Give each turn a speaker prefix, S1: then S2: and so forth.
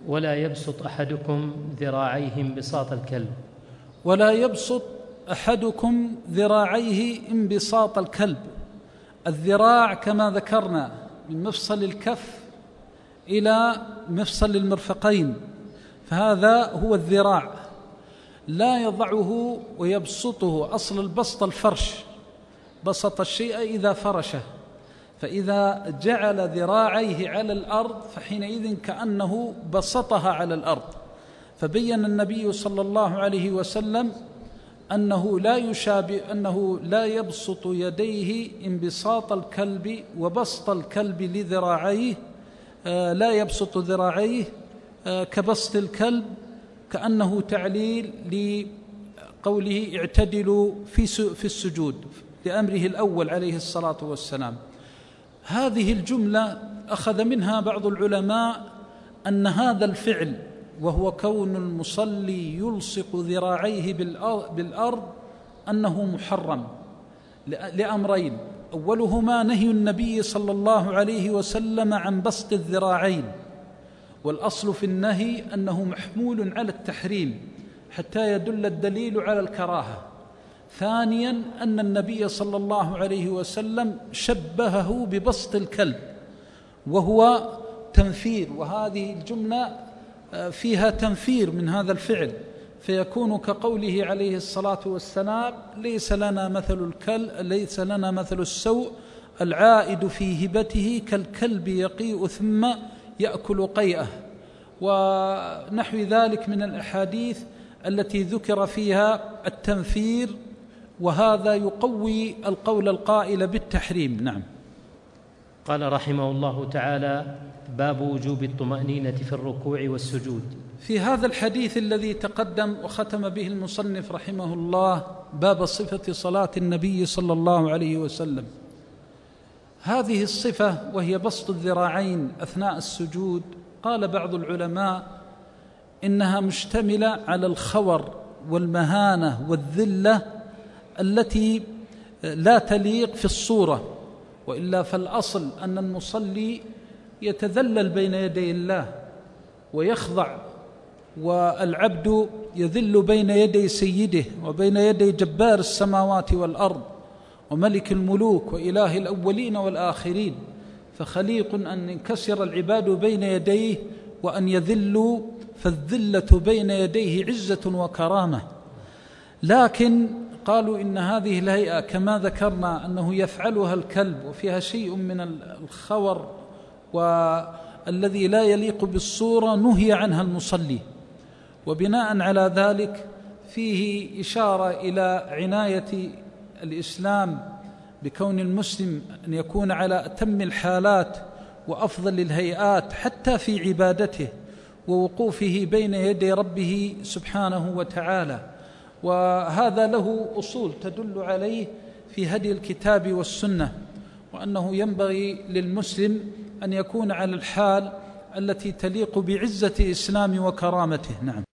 S1: ولا يبسط أحدكم ذراعيه انبساط الكلب.
S2: ولا يبسط أحدكم ذراعيه انبساط الكلب. الذراع كما ذكرنا من مفصل الكف إلى مفصل المرفقين، فهذا هو الذراع. لا يضعه ويبسطه، أصل البسط الفرش، بسط الشيء إذا فرشه، فإذا جعل ذراعيه على الأرض فحينئذ كأنه بسطها على الأرض. فبين النبي صلى الله عليه وسلم أنه لا يبسط يديه انبساط الكلب وبسط الكلب لذراعيه، لا يبسط ذراعيه كبسط الكلب، كأنه تعليل لقوله اعتدلوا في السجود لأمره الأول عليه الصلاة والسلام. هذه الجملة أخذ منها بعض العلماء أن هذا الفعل، وهو كون المصلي يلصق ذراعيه بالأرض، أنه محرم لأمرين: أولهما نهي النبي صلى الله عليه وسلم عن بسط الذراعين، والأصل في النهي أنه محمول على التحريم حتى يدل الدليل على الكراهة. ثانيا أن النبي صلى الله عليه وسلم شبهه ببسط الكلب وهو تنفير، وهذه الجملة فيها تنفير من هذا الفعل، فيكون كقوله عليه الصلاة والسلام: ليس لنا مثل السوء العائد في هبته كالكلب يقيء ثم يأكل قيئه، ونحو ذلك من الأحاديث التي ذكر فيها التنفير، وهذا يقوي القول القائل بالتحريم. نعم.
S1: قال رحمه الله تعالى: باب وجوب الطمأنينة في الركوع والسجود.
S2: في هذا الحديث الذي تقدم وختم به المصنف رحمه الله باب صفة صلاة النبي صلى الله عليه وسلم، هذه الصفة وهي بسط الذراعين أثناء السجود، قال بعض العلماء إنها مشتملة على الخور والمهانة والذلة التي لا تليق في الصورة، وإلا فالأصل أن المصلي يتذلل بين يدي الله ويخضع، والعبد يذل بين يدي سيده وبين يدي جبار السماوات والأرض وملك الملوك وإله الأولين والآخرين، فخليق أن ينكسر العباد بين يديه وأن يذلوا، فالذلة بين يديه عزة وكرامة. لكن قالوا إن هذه الهيئة كما ذكرنا أنه يفعلها الكلب وفيها شيء من الخور والذي لا يليق بالصورة، نهي عنها المصلي، وبناء على ذلك فيه إشارة إلى عناية الإسلام بكون المسلم أن يكون على أتم الحالات وأفضل الهيئات حتى في عبادته ووقوفه بين يدي ربه سبحانه وتعالى، وهذا له أصول تدل عليه في هدي الكتاب والسنة، وأنه ينبغي للمسلم أن يكون على الحال التي تليق بعزة إسلام وكرامته. نعم.